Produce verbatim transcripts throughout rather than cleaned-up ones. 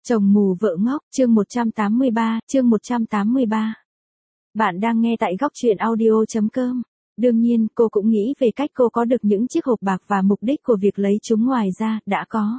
Chồng mù vợ ngốc, chương một trăm tám mươi ba, chương một trăm tám mươi ba. Bạn đang nghe tại góc truyện audio chấm com. Đương nhiên, cô cũng nghĩ về cách cô có được những chiếc hộp bạc và mục đích của việc lấy chúng ngoài ra, đã có.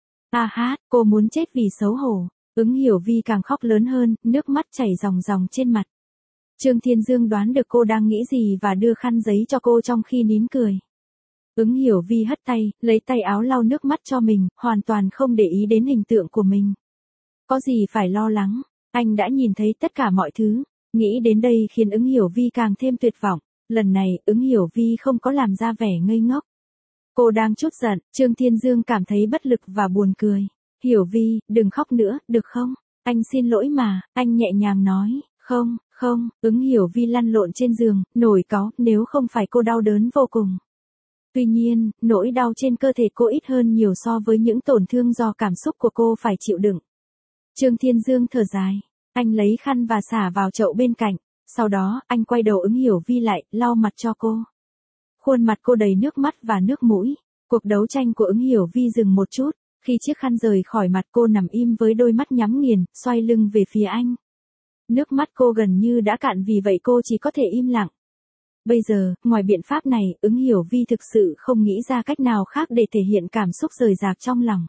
À hát, cô muốn chết vì xấu hổ. Ứng Hiểu Vi càng khóc lớn hơn, nước mắt chảy ròng ròng trên mặt. Trương Thiên Dương đoán được cô đang nghĩ gì và đưa khăn giấy cho cô trong khi nín cười. Ứng Hiểu Vi hất tay, lấy tay áo lau nước mắt cho mình, hoàn toàn không để ý đến hình tượng của mình. Có gì phải lo lắng, anh đã nhìn thấy tất cả mọi thứ. Nghĩ đến đây khiến Ứng Hiểu Vi càng thêm tuyệt vọng. Lần này, Ứng Hiểu Vi không có làm ra vẻ ngây ngốc. Cô đang chút giận, Trương Thiên Dương cảm thấy bất lực và buồn cười. Hiểu Vi, đừng khóc nữa, được không? Anh xin lỗi mà, anh nhẹ nhàng nói. Không, không, Ứng Hiểu Vi lăn lộn trên giường, nổi cáu, nếu không phải cô đau đớn vô cùng. Tuy nhiên, nỗi đau trên cơ thể cô ít hơn nhiều so với những tổn thương do cảm xúc của cô phải chịu đựng. Trương Thiên Dương thở dài, anh lấy khăn và xả vào chậu bên cạnh, sau đó, anh quay đầu Ứng Hiểu Vi lại, lau mặt cho cô. Khuôn mặt cô đầy nước mắt và nước mũi, cuộc đấu tranh của Ứng Hiểu Vi dừng một chút, khi chiếc khăn rời khỏi mặt cô nằm im với đôi mắt nhắm nghiền, xoay lưng về phía anh. Nước mắt cô gần như đã cạn vì vậy cô chỉ có thể im lặng. Bây giờ, ngoài biện pháp này, Ứng Hiểu Vi thực sự không nghĩ ra cách nào khác để thể hiện cảm xúc rời rạc trong lòng.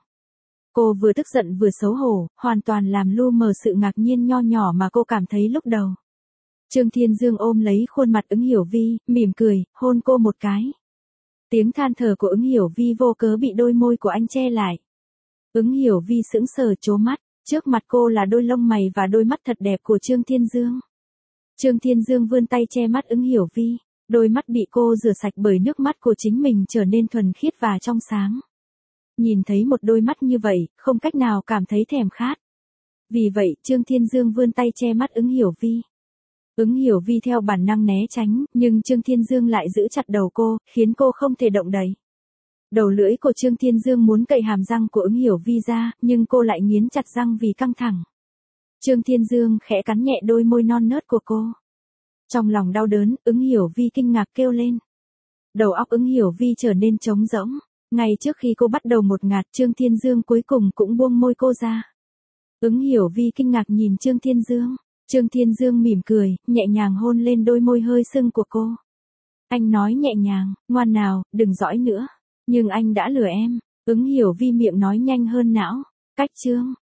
Cô vừa tức giận vừa xấu hổ, hoàn toàn làm lu mờ sự ngạc nhiên nho nhỏ mà cô cảm thấy lúc đầu. Trương Thiên Dương ôm lấy khuôn mặt Ứng Hiểu Vi, mỉm cười, hôn cô một cái. Tiếng than thở của Ứng Hiểu Vi vô cớ bị đôi môi của anh che lại. Ứng Hiểu Vi sững sờ trố mắt, trước mặt cô là đôi lông mày và đôi mắt thật đẹp của Trương Thiên Dương. Trương Thiên Dương vươn tay che mắt Ứng Hiểu Vi, đôi mắt bị cô rửa sạch bởi nước mắt của chính mình trở nên thuần khiết và trong sáng. Nhìn thấy một đôi mắt như vậy, không cách nào cảm thấy thèm khát. Vì vậy, Trương Thiên Dương vươn tay che mắt Ứng Hiểu Vi. Ứng Hiểu Vi theo bản năng né tránh, nhưng Trương Thiên Dương lại giữ chặt đầu cô, khiến cô không thể động đậy. Đầu lưỡi của Trương Thiên Dương muốn cậy hàm răng của Ứng Hiểu Vi ra, nhưng cô lại nghiến chặt răng vì căng thẳng. Trương Thiên Dương khẽ cắn nhẹ đôi môi non nớt của cô. Trong lòng đau đớn, Ứng Hiểu Vi kinh ngạc kêu lên. Đầu óc Ứng Hiểu Vi trở nên trống rỗng. Ngay trước khi cô bắt đầu một ngạt, Trương Thiên Dương cuối cùng cũng buông môi cô ra. Ứng Hiểu Vi kinh ngạc nhìn Trương Thiên Dương. Trương Thiên Dương mỉm cười, nhẹ nhàng hôn lên đôi môi hơi sưng của cô. Anh nói nhẹ nhàng, ngoan nào, đừng dõi nữa. Nhưng anh đã lừa em. Ứng Hiểu Vi miệng nói nhanh hơn não. Cách chương.